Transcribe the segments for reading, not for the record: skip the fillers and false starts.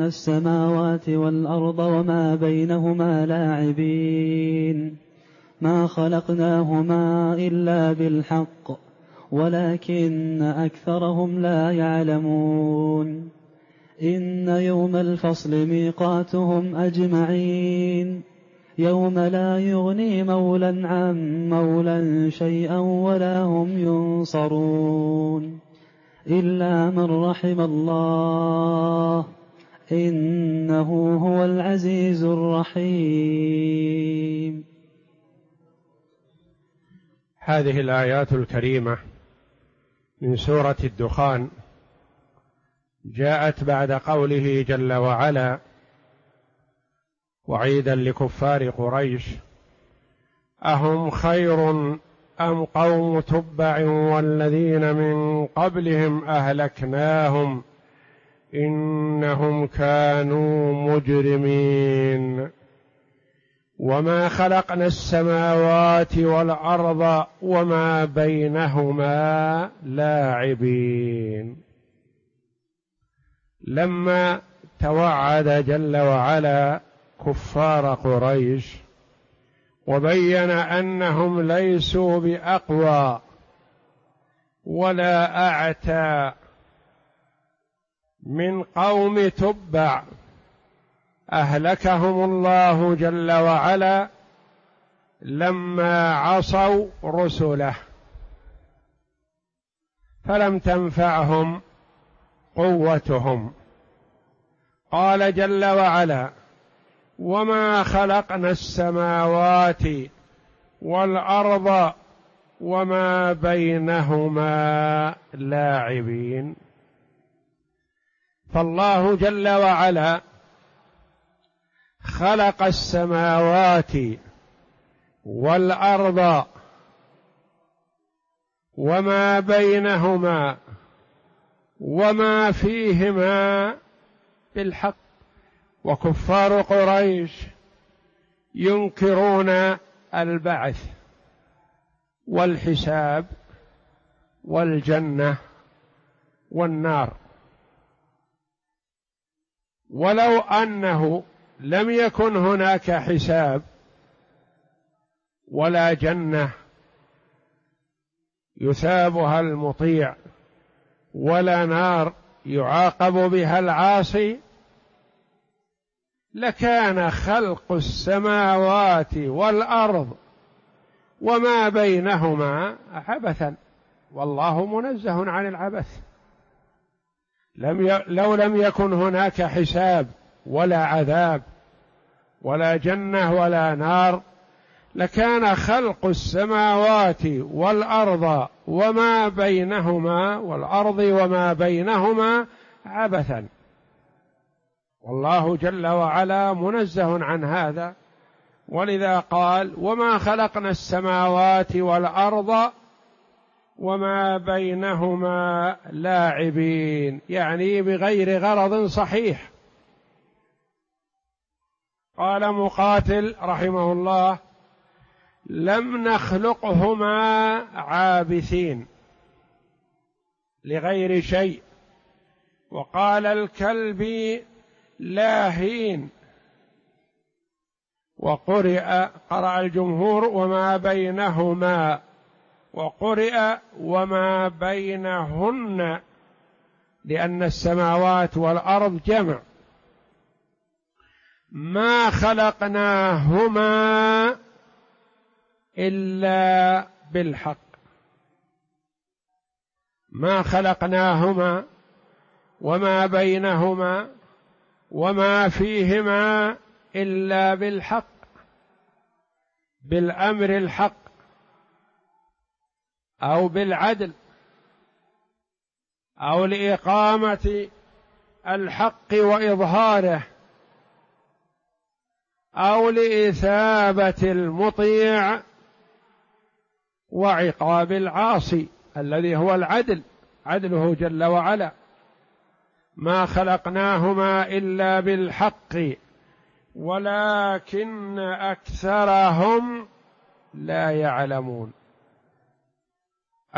السماوات والأرض وما بينهما لاعبين ما خلقناهما إلا بالحق ولكن أكثرهم لا يعلمون إن يوم الفصل ميقاتهم أجمعين يوم لا يغني مولى عن مولى شيئا ولا هم ينصرون إلا من رحم الله إنه هو العزيز الرحيم. هذه الآيات الكريمة من سورة الدخان جاءت بعد قوله جل وعلا وعيدا لكفار قريش: أهم خير أم قوم تبع والذين من قبلهم أهلكناهم إنهم كانوا مجرمين وما خلقنا السماوات والأرض وما بينهما لاعبين. لما توعد جل وعلا كفار قريش وبين أنهم ليسوا بأقوى ولا أعتى من قوم تبع أهلكهم الله جل وعلا لما عصوا رسله فلم تنفعهم قوتهم. قال جل وعلا: وما خلقنا السماوات والأرض وما بينهما لاعبين. فالله جل وعلا خلق السماوات والأرض وما بينهما وما فيهما بالحق، وكفار قريش ينكرون البعث والحساب والجنة والنار، ولو أنه لم يكن هناك حساب ولا جنة يثابها المطيع ولا نار يعاقب بها العاصي، لكان خلق السماوات والأرض وما بينهما عبثا، والله منزه عن العبث. لو لم يكن هناك حساب ولا عذاب ولا جنة ولا نار لكان خلق السماوات والأرض وما بينهما عبثا، والله جل وعلا منزه عن هذا. ولذا قال: وما خلقنا السماوات والأرض وما بينهما لاعبين، يعني بغير غرض صحيح. قال مقاتل رحمه الله: لم نخلقهما عابثين لغير شيء. وقال الكلبي: لاهين. قرأ الجمهور: وما بينهما، وقرئ: وما بينهن، لأن السماوات والأرض جمع. ما خلقناهما إلا بالحق، ما خلقناهما وما بينهما وما فيهما إلا بالحق، بالأمر الحق أو بالعدل أو لإقامة الحق وإظهاره أو لإثابة المطيع وعقاب العاصي الذي هو العدل، عدله جل وعلا. ما خلقناهما إلا بالحق ولكن أكثرهم لا يعلمون.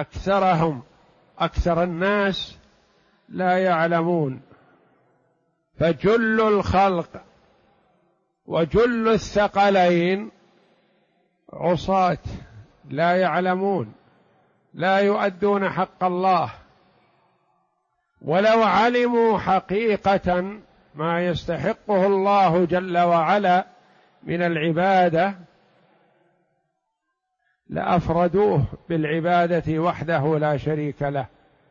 أكثر الناس لا يعلمون. فجل الخلق وجل الثقلين عصاة لا يعلمون، لا يؤدون حق الله، ولو علموا حقيقة ما يستحقه الله جل وعلا من العبادة لأفردوه بالعبادة وحده لا شريك له،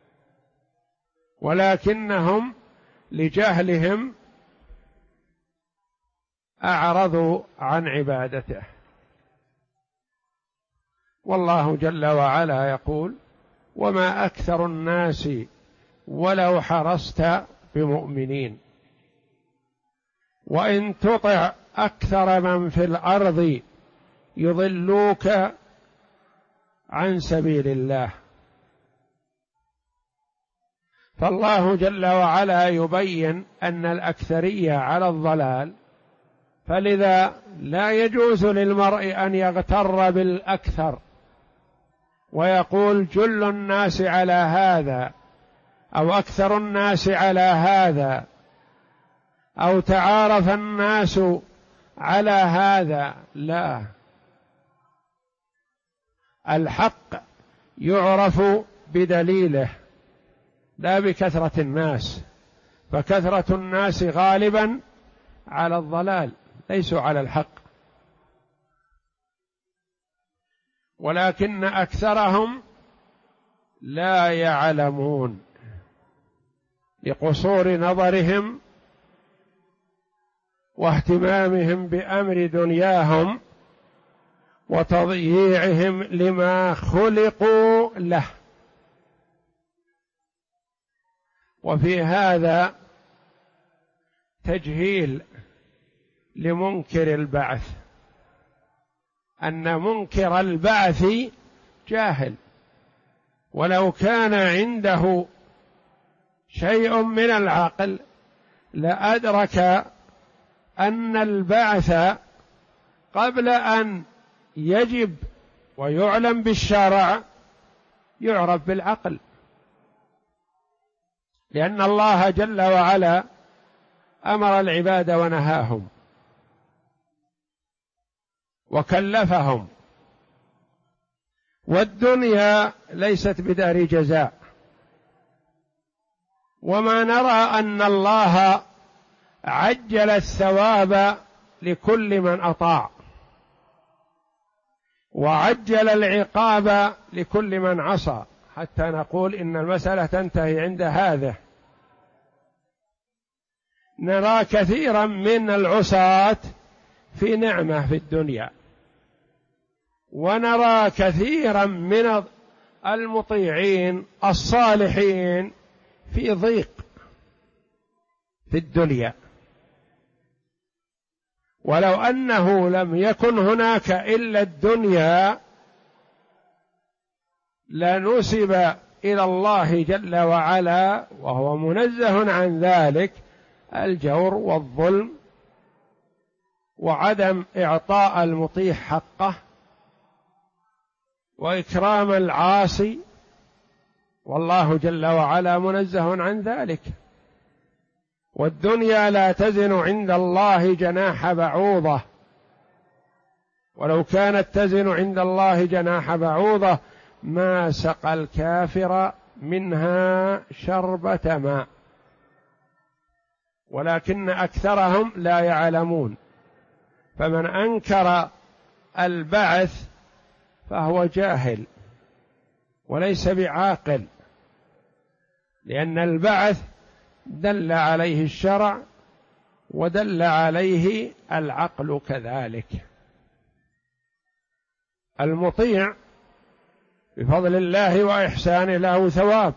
ولكنهم لجهلهم أعرضوا عن عبادته. والله جل وعلا يقول: وما أكثر الناس ولو حرصت بمؤمنين، وإن تطع أكثر من في الأرض يضلوك عن سبيل الله. فالله جل وعلا يبين أن الأكثرية على الضلال، فلذا لا يجوز للمرء أن يغتر بالأكثر ويقول جل الناس على هذا أو أكثر الناس على هذا أو تعارف الناس على هذا. لا، الحق يعرف بدليله لا بكثرة الناس، فكثرة الناس غالبا على الضلال ليسوا على الحق، ولكن أكثرهم لا يعلمون لقصور نظرهم واهتمامهم بأمر دنياهم وتضييعهم لما خلقوا له. وفي هذا تجهيل لمنكر البعث، أن منكر البعث جاهل، ولو كان عنده شيء من العقل لأدرك أن البعث قبل أن يجب ويعلم بالشرع يعرف بالعقل، لأن الله جل وعلا أمر العباد ونهاهم وكلفهم، والدنيا ليست بدار جزاء. وما نرى أن الله عجل الثواب لكل من أطاع وعجل العقاب لكل من عصى، حتى نقول إن المسألة تنتهي عند هذا. نرى كثيرا من العصاة في نعمة في الدنيا، ونرى كثيرا من المطيعين الصالحين في ضيق في الدنيا. ولو أنه لم يكن هناك إلا الدنيا لنسب إلى الله جل وعلا وهو منزه عن ذلك الجور والظلم وعدم إعطاء المطيع حقه وإكرام العاصي، والله جل وعلا منزه عن ذلك. والدنيا لا تزن عند الله جناح بعوضة، ولو كانت تزن عند الله جناح بعوضة ما سقى الكافر منها شربة ماء، ولكن أكثرهم لا يعلمون. فمن أنكر البعث فهو جاهل وليس بعاقل، لأن البعث دل عليه الشرع ودل عليه العقل كذلك. المطيع بفضل الله وإحسانه له ثواب،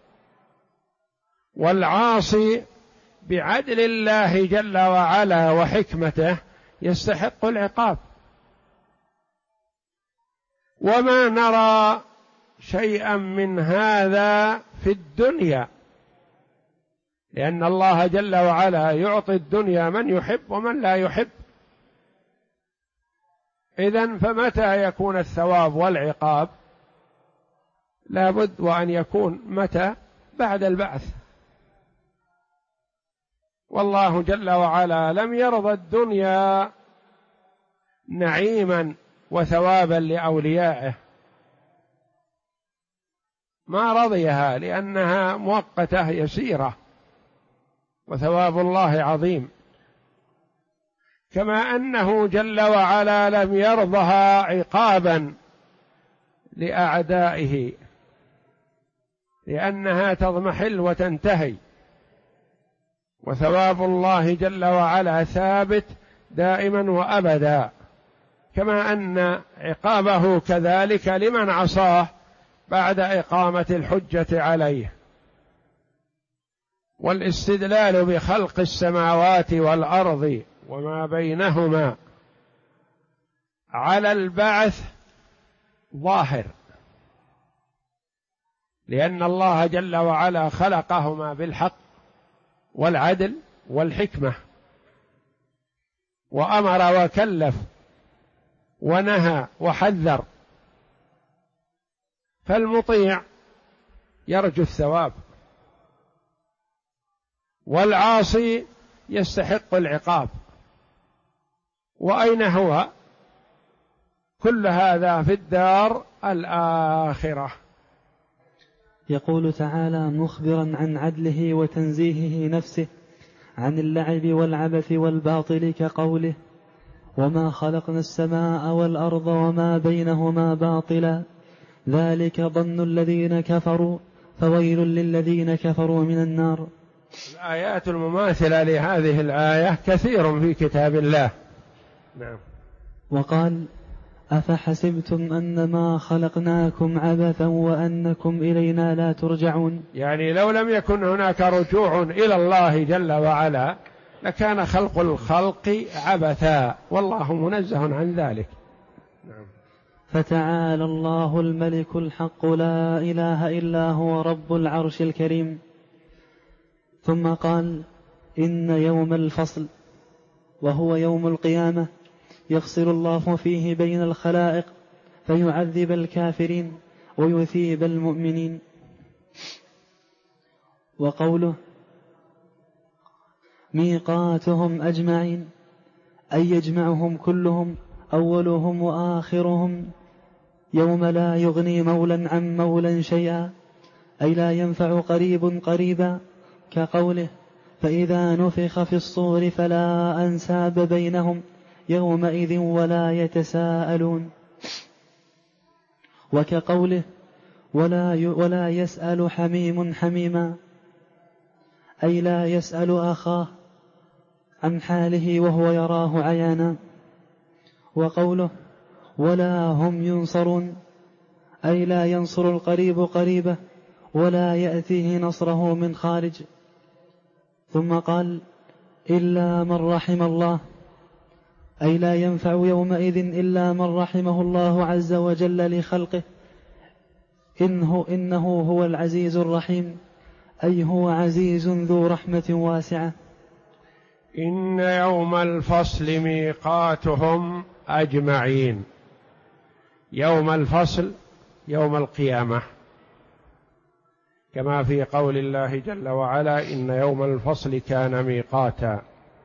والعاصي بعدل الله جل وعلا وحكمته يستحق العقاب. وما نرى شيئا من هذا في الدنيا، لأن الله جل وعلا يعطي الدنيا من يحب ومن لا يحب. إذن فمتى يكون الثواب والعقاب؟ لا بد وأن يكون متى؟ بعد البعث. والله جل وعلا لم يرضى الدنيا نعيما وثوابا لأوليائه، ما رضيها لأنها مؤقتة يسيرة، وثواب الله عظيم. كما أنه جل وعلا لم يرضها عقابا لأعدائه لأنها تضمحل وتنتهي، وثواب الله جل وعلا ثابت دائما وأبدا. كما أن عقابه كذلك لمن عصاه بعد إقامة الحجة عليه. والاستدلال بخلق السماوات والأرض وما بينهما على البعث ظاهر، لأن الله جل وعلا خلقهما بالحق والعدل والحكمة، وأمر وكلف ونهى وحذر، فالمطيع يرجو الثواب والعاصي يستحق العقاب. وأين هو؟ كل هذا في الدار الآخرة. يقول تعالى مخبرا عن عدله وتنزيهه نفسه عن اللعب والعبث والباطل كقوله: وما خلقنا السماء والأرض وما بينهما باطلا ذلك ظن الذين كفروا فويل للذين كفروا من النار. الآيات المماثلة لهذه الآية كثير في كتاب الله. نعم. وقال: أفحسبتم أنما خلقناكم عبثا وأنكم إلينا لا ترجعون. يعني لو لم يكن هناك رجوع إلى الله جل وعلا لكان خلق الخلق عبثا، والله منزه عن ذلك. نعم. فتعالى الله الملك الحق لا إله إلا هو رب العرش الكريم. ثم قال: إن يوم الفصل وهو يوم القيامة يفصل الله فيه بين الخلائق فيعذب الكافرين ويثيب المؤمنين. وقوله ميقاتهم أجمعين أي يجمعهم كلهم أولهم وآخرهم يوم لا يغني مولا عن مولا شيئا أي لا ينفع قريب قريبا، كقوله: فإذا نفخ في الصور فلا أنساب بينهم يومئذ ولا يتساءلون. وكقوله: ولا يسأل حميم حميما أي لا يسأل أخاه عن حاله وهو يراه عيانا. وقوله: ولا هم ينصرون أي لا ينصر القريب قريبه ولا يأتيه نصره من خارج. ثم قال: إلا من رحم الله أي لا ينفع يومئذ إلا من رحمه الله عز وجل لخلقه إنه هو العزيز الرحيم أي هو عزيز ذو رحمة واسعة. إن يوم الفصل ميقاتهم أجمعين. يوم الفصل يوم القيامة، كما في قول الله جل وعلا: إن يوم الفصل كان ميقاتا.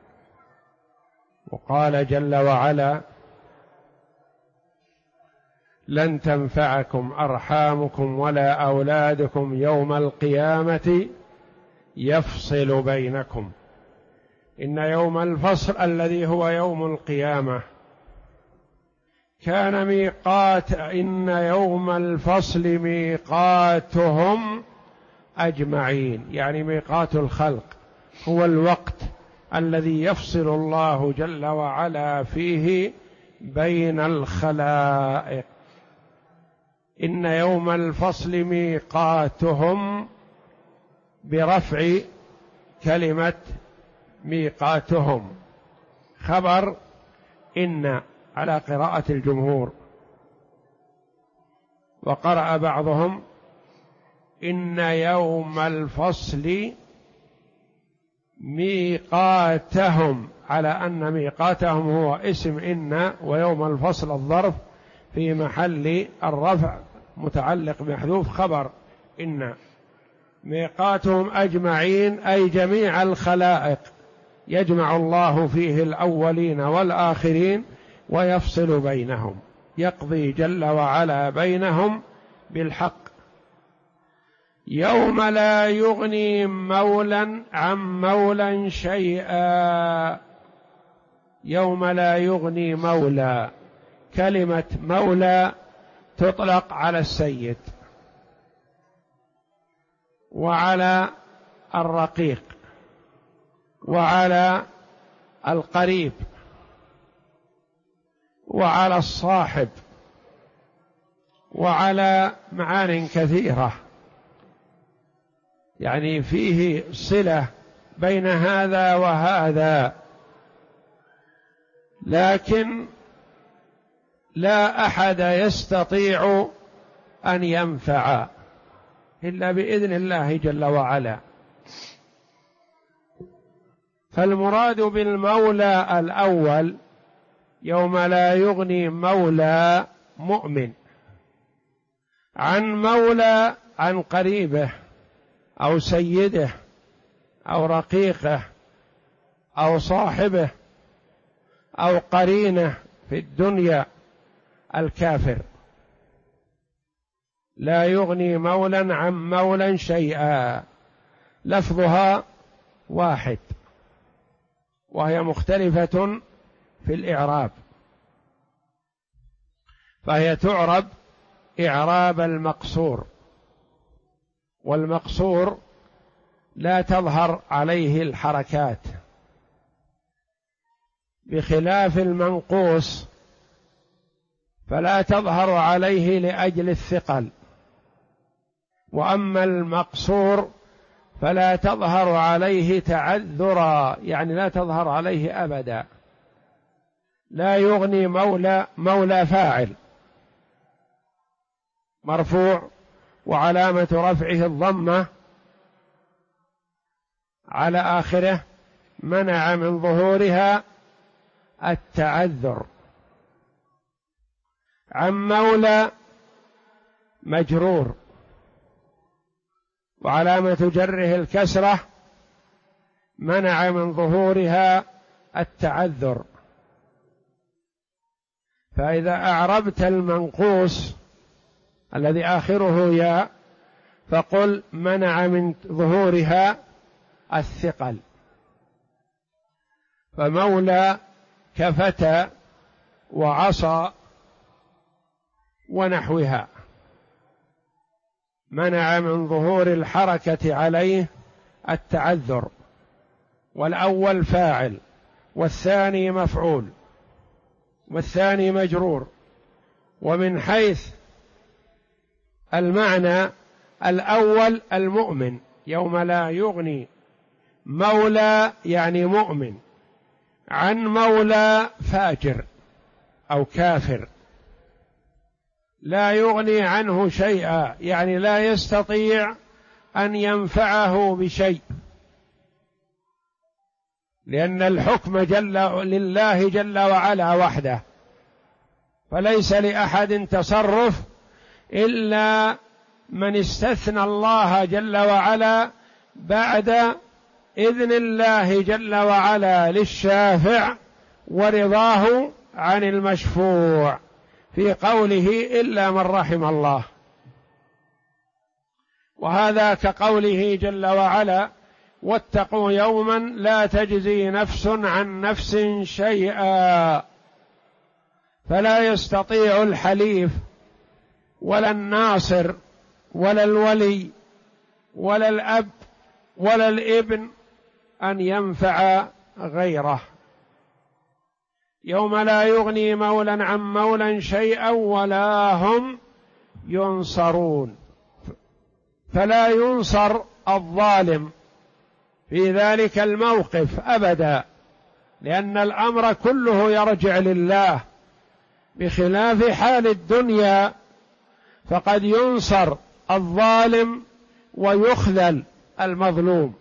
وقال جل وعلا: لن تنفعكم أرحامكم ولا أولادكم يوم القيامة يفصل بينكم. إن يوم الفصل الذي هو يوم القيامة كان ميقات. إن يوم الفصل ميقاتهم أجمعين، يعني ميقات الخلق هو الوقت الذي يفصل الله جل وعلا فيه بين الخلائق. إن يوم الفصل ميقاتهم برفع كلمة ميقاتهم خبر إن على قراءة الجمهور. وقرأ بعضهم إن يوم الفصل ميقاتهم، على أن ميقاتهم هو اسم إن، ويوم الفصل الظرف في محل الرفع متعلق بمحذوف خبر إن. ميقاتهم أجمعين أي جميع الخلائق يجمع الله فيه الأولين والآخرين ويفصل بينهم، يقضي جل وعلا بينهم بالحق. يوم لا يغني مولى عن مولى شيئا. يوم لا يغني مولى، كلمة مولى تطلق على السيد وعلى الرقيق وعلى القريب وعلى الصاحب وعلى معان كثيرة، يعني فيه صلة بين هذا وهذا، لكن لا أحد يستطيع أن ينفع إلا بإذن الله جل وعلا. فالمراد بالمولى الأول يوم لا يغني مولى مؤمن عن مولى عن قريبه أو سيده أو رقيقه أو صاحبه أو قرينه في الدنيا الكافر. لا يغني مولى عن مولى شيئا، لفظها واحد وهي مختلفة في الإعراب، فهي تعرب إعراب المقصور، والمقصور لا تظهر عليه الحركات، بخلاف المنقوص فلا تظهر عليه لأجل الثقل، وأما المقصور فلا تظهر عليه تعذرا، يعني لا تظهر عليه أبدا. لا يغني مولى، مولى فاعل مرفوع وعلامة رفعه الضمة على آخره، منع من ظهورها التعذر. عن مولى مجرور وعلامة جره الكسرة، منع من ظهورها التعذر. فإذا أعربت المنقوص الذي آخره ياء فقل منع من ظهورها الثقل. فمولى كفتى وعصى ونحوها، منع من ظهور الحركة عليه التعذر، والأول فاعل والثاني مفعول والثاني مجرور. ومن حيث المعنى الأول المؤمن، يوم لا يغني مولى يعني مؤمن عن مولى فاجر أو كافر، لا يغني عنه شيئا، يعني لا يستطيع أن ينفعه بشيء، لأن الحكم لله جل وعلا وحده، فليس لأحد تصرف إلا من استثنى الله جل وعلا بعد إذن الله جل وعلا للشافع ورضاه عن المشفوع، في قوله إلا من رحم الله. وهذا كقوله جل وعلا واتقوا يوما لا تجزي نفس عن نفس شيئا، فلا يستطيع الحليف ولا الناصر ولا الولي ولا الأب ولا الابن أن ينفع غيره. يوم لا يغني مولى عن مولى شيئا ولا هم ينصرون، فلا ينصر الظالم في ذلك الموقف أبدا، لأن الأمر كله يرجع لله، بخلاف حال الدنيا فقد ينصر الظالم ويخذل المظلوم.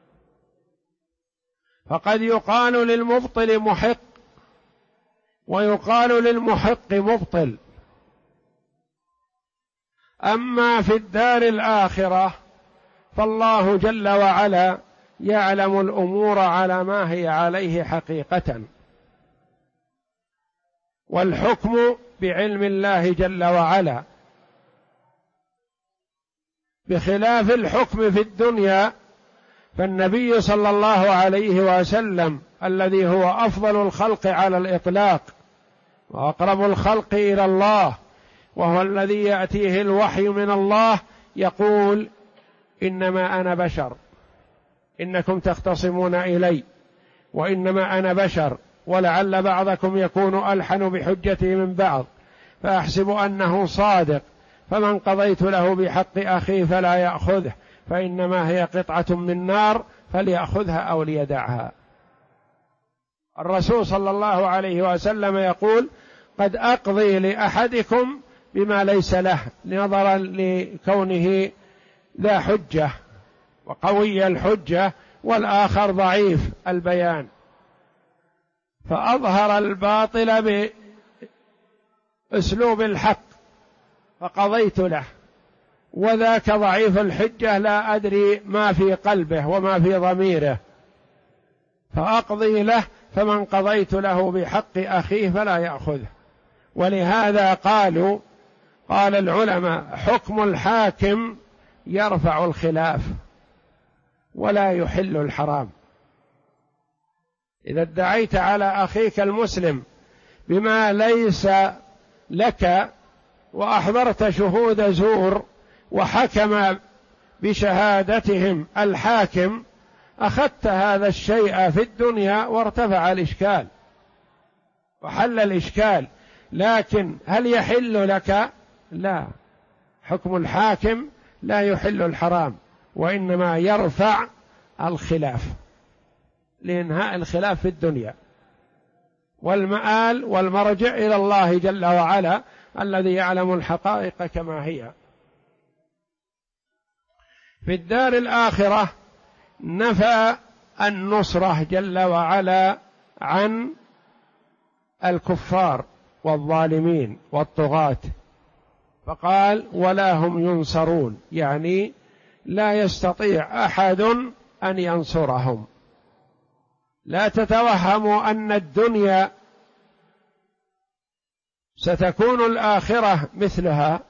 فقد يقال للمبطل محق ويقال للمحق مبطل. أما في الدار الآخرة فالله جل وعلا يعلم الأمور على ما هي عليه حقيقة، والحكم بعلم الله جل وعلا، بخلاف الحكم في الدنيا. فالنبي صلى الله عليه وسلم الذي هو أفضل الخلق على الإطلاق وأقرب الخلق إلى الله، وهو الذي يأتيه الوحي من الله، يقول: إنما أنا بشر، إنكم تختصمون إلي، وإنما أنا بشر، ولعل بعضكم يكون ألحن بحجته من بعض، فأحسب أنه صادق، فمن قضيت له بحق أخيه فلا يأخذه، فإنما هي قطعة من نار فليأخذها أو ليدعها. الرسول صلى الله عليه وسلم يقول: قد أقضي لأحدكم بما ليس له، نظرا لكونه ذا حجة وقوي الحجة، والآخر ضعيف البيان، فأظهر الباطل بأسلوب الحق فقضيت له، وذاك ضعيف الحجة لا أدري ما في قلبه وما في ضميره، فأقضي له، فمن قضيت له بحق أخيه فلا يأخذه. ولهذا قال العلماء: حكم الحاكم يرفع الخلاف ولا يحل الحرام. إذا ادعيت على أخيك المسلم بما ليس لك وأحضرت شهود زور وحكم بشهادتهم الحاكم، أخذت هذا الشيء في الدنيا وارتفع الإشكال وحل الإشكال، لكن هل يحل لك؟ لا، حكم الحاكم لا يحل الحرام، وإنما يرفع الخلاف لإنهاء الخلاف في الدنيا، والمآل والمرجع إلى الله جل وعلا الذي يعلم الحقائق كما هي. في الدار الآخرة نفى النصرة جل وعلا عن الكفار والظالمين والطغاة، فقال: ولا هم ينصرون، يعني لا يستطيع أحد أن ينصرهم. لا تتوهموا أن الدنيا ستكون الآخرة مثلها.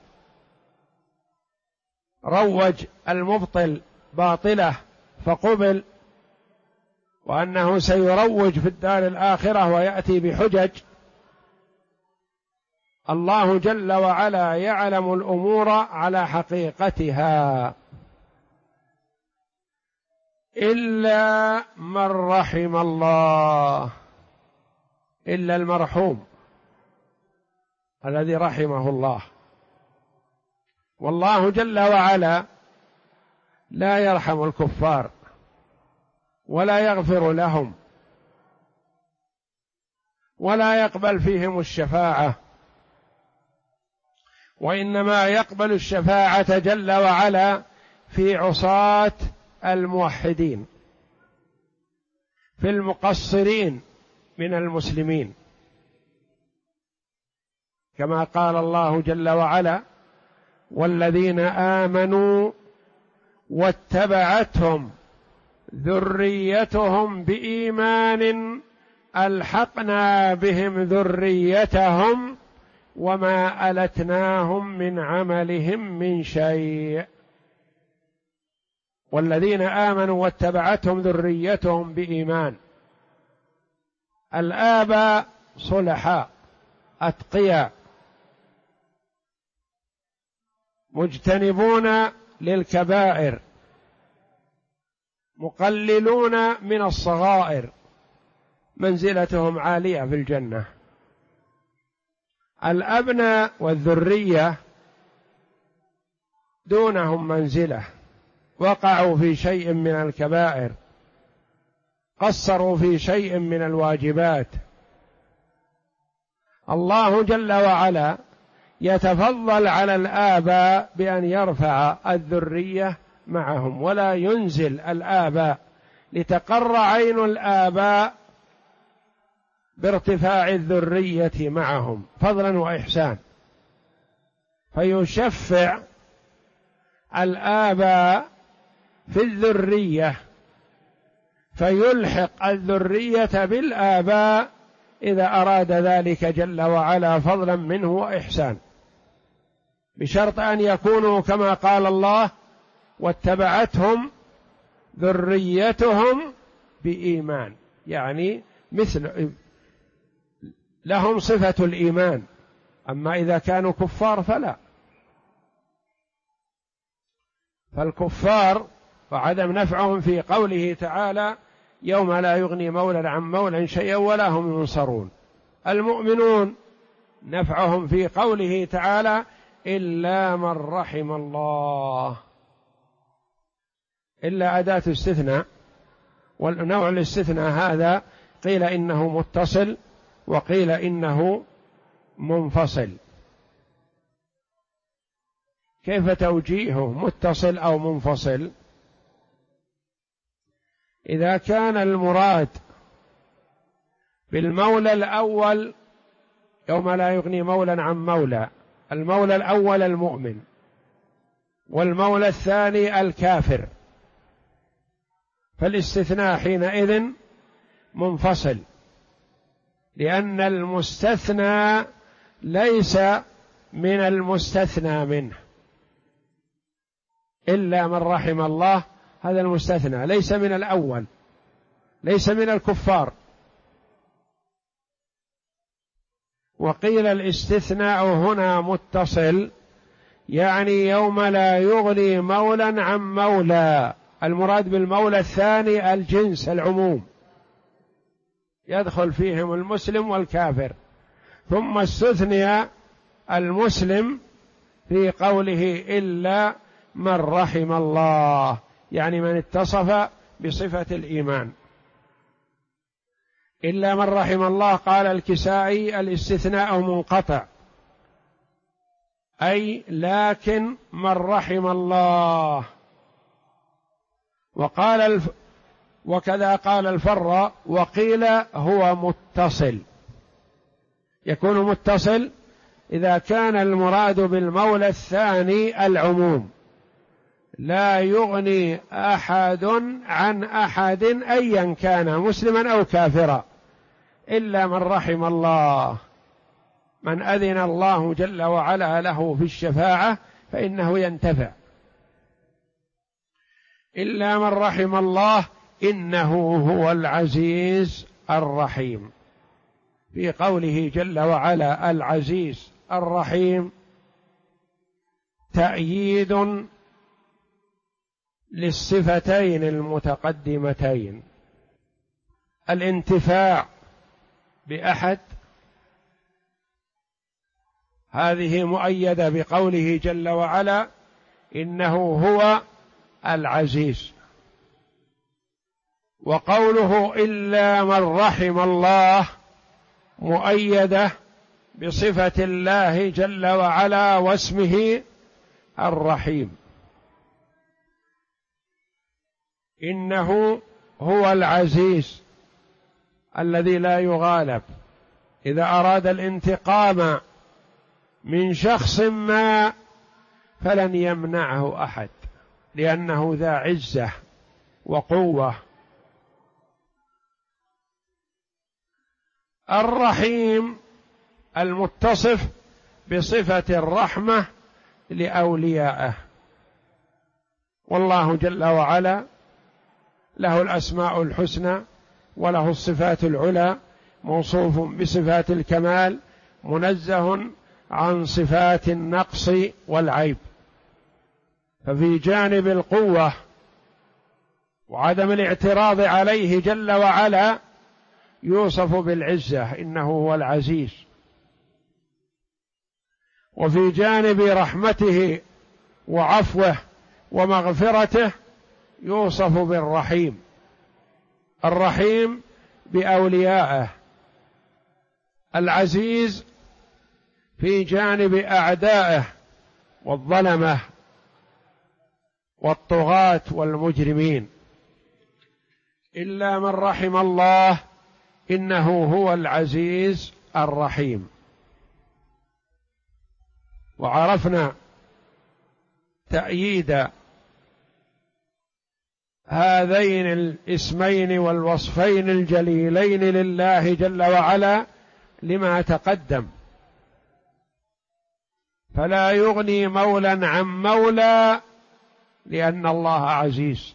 روج المبطل باطله فقبل، وأنه سيروج في الدار الآخرة ويأتي بحجج. الله جل وعلا يعلم الأمور على حقيقتها، إلا من رحم الله، إلا المرحوم الذي رحمه الله. والله جل وعلا لا يرحم الكفار ولا يغفر لهم ولا يقبل فيهم الشفاعة، وإنما يقبل الشفاعة جل وعلا في عصاة الموحدين، في المقصرين من المسلمين، كما قال الله جل وعلا: والذين آمنوا واتبعتهم ذريتهم بإيمان ألحقنا بهم ذريتهم وما ألتناهم من عملهم من شيء. والذين آمنوا واتبعتهم ذريتهم بإيمان، الآباء صلحاء أتقياء مجتنبون للكبائر مقللون من الصغائر، منزلتهم عالية في الجنة. الأبناء والذرية دونهم منزلة، وقعوا في شيء من الكبائر، قصروا في شيء من الواجبات. الله جل وعلا يتفضل على الآباء بأن يرفع الذرية معهم ولا ينزل الآباء، لتقر عين الآباء بارتفاع الذرية معهم فضلا وإحسان، فيشفع الآباء في الذرية فيلحق الذرية بالآباء إذا أراد ذلك جل وعلا فضلا منه وإحسان، بشرط أن يكونوا كما قال الله: واتبعتهم ذريتهم بإيمان، يعني مثل لهم صفة الإيمان. أما إذا كانوا كفار فلا، فالكفار وعدم نفعهم في قوله تعالى: يوم لا يغني مولى عن مولى شيئا ولا هم ينصرون. المؤمنون نفعهم في قوله تعالى: إلا من رحم الله، إلا أداة استثناء، والنوع الاستثناء هذا قيل إنه متصل وقيل إنه منفصل. كيف توجيهه متصل أو منفصل؟ إذا كان المراد بالمولى الأول يوم لا يغني مولى عن مولى، المولى الأول المؤمن، والمولى الثاني الكافر، فالاستثناء حينئذ منفصل، لأن المستثنى ليس من المستثنى منه. إلا من رحم الله، هذا المستثنى ليس من الأول، ليس من الكفار. وقيل الاستثناء هنا متصل، يعني يوم لا يغني مولى عن مولى، المراد بالمولى الثاني الجنس العموم، يدخل فيهم المسلم والكافر، ثم استثني المسلم في قوله إلا من رحم الله، يعني من اتصف بصفة الإيمان. إلا من رحم الله، قال الكسائي: الاستثناء منقطع، أي لكن من رحم الله. وكذا قال الفراء: وقيل هو متصل. يكون متصل إذا كان المراد بالمولى الثاني العموم، لا يغني أحد عن أحد أيا كان مسلما أو كافرا إلا من رحم الله، من أذن الله جل وعلا له في الشفاعة فإنه ينتفع. إلا من رحم الله إنه هو العزيز الرحيم. في قوله جل وعلا العزيز الرحيم تأييد للصفتين المتقدمتين: الانتفاع بأحد، هذه مؤيدة بقوله جل وعلا إنه هو العزيز، وقوله إلا من رحم الله مؤيدة بصفة الله جل وعلا واسمه الرحيم. إنه هو العزيز الذي لا يغالب، إذا أراد الانتقام من شخص ما فلن يمنعه أحد، لأنه ذا عزة وقوة. الرحيم المتصف بصفة الرحمة لأوليائه، والله جل وعلا له الأسماء الحسنى وله الصفات العلى، موصوف بصفات الكمال، منزه عن صفات النقص والعيب. ففي جانب القوة وعدم الاعتراض عليه جل وعلا يوصف بالعزة، إنه هو العزيز. وفي جانب رحمته وعفوه ومغفرته يوصف بالرحيم، الرحيم بأوليائه. العزيز في جانب أعدائه والظلمة والطغاة والمجرمين. إلا من رحم الله إنه هو العزيز الرحيم. وعرفنا تأييد هذين الاسمين والوصفين الجليلين لله جل وعلا لما تقدم، فلا يغني مولى عن مولى لأن الله عزيز،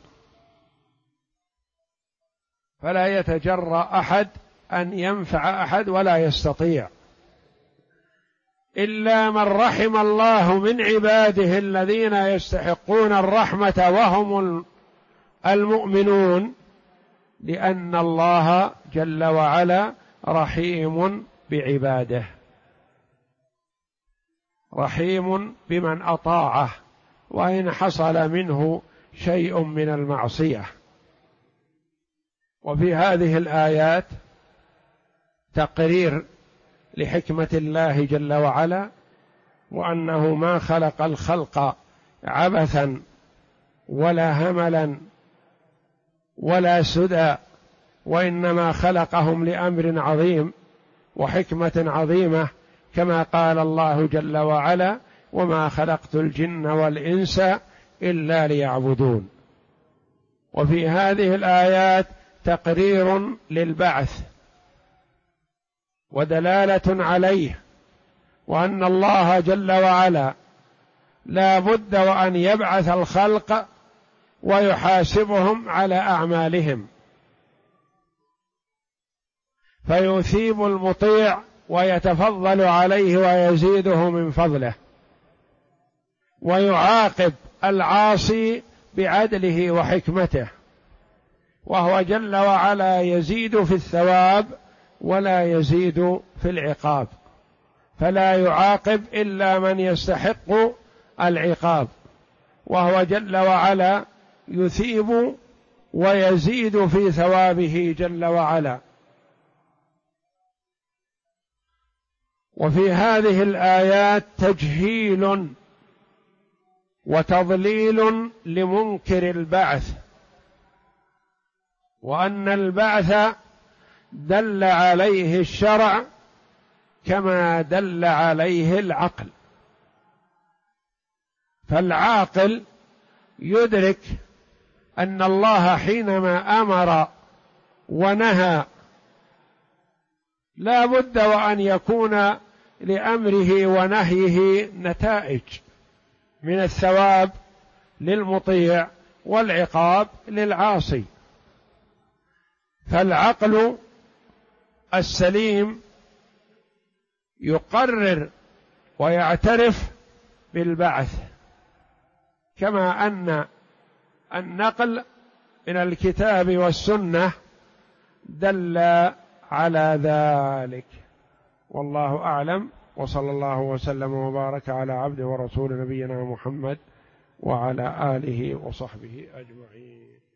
فلا يتجرأ أحد أن ينفع أحد ولا يستطيع إلا من رحم الله من عباده الذين يستحقون الرحمة وهم المؤمنون، لأن الله جل وعلا رحيم بعباده، رحيم بمن أطاعه وإن حصل منه شيء من المعصية. وفي هذه الآيات تقرير لحكمة الله جل وعلا، وأنه ما خلق الخلق عبثا ولا هملا ولا سدى، وإنما خلقهم لأمر عظيم وحكمة عظيمة، كما قال الله جل وعلا: وما خلقت الجن والإنس إلا ليعبدون. وفي هذه الآيات تقرير للبعث ودلالة عليه، وأن الله جل وعلا لا بد وأن يبعث الخلق ويحاسبهم على أعمالهم، فيثيب المطيع ويتفضل عليه ويزيده من فضله، ويعاقب العاصي بعدله وحكمته، وهو جل وعلا يزيد في الثواب ولا يزيد في العقاب، فلا يعاقب إلا من يستحق العقاب، وهو جل وعلا يثيب ويزيد في ثوابه جل وعلا. وفي هذه الآيات تجهيل وتضليل لمنكر البعث، وأن البعث دل عليه الشرع كما دل عليه العقل، فالعاقل يدرك أن الله حينما أمر ونهى لا بد وأن يكون لأمره ونهيه نتائج من الثواب للمطيع والعقاب للعاصي، فالعقل السليم يقرر ويعترف بالبعث، كما أن النقل من الكتاب والسنة دل على ذلك. والله أعلم، وصلى الله وسلم وبارك على عبده ورسول نبينا محمد وعلى آله وصحبه أجمعين.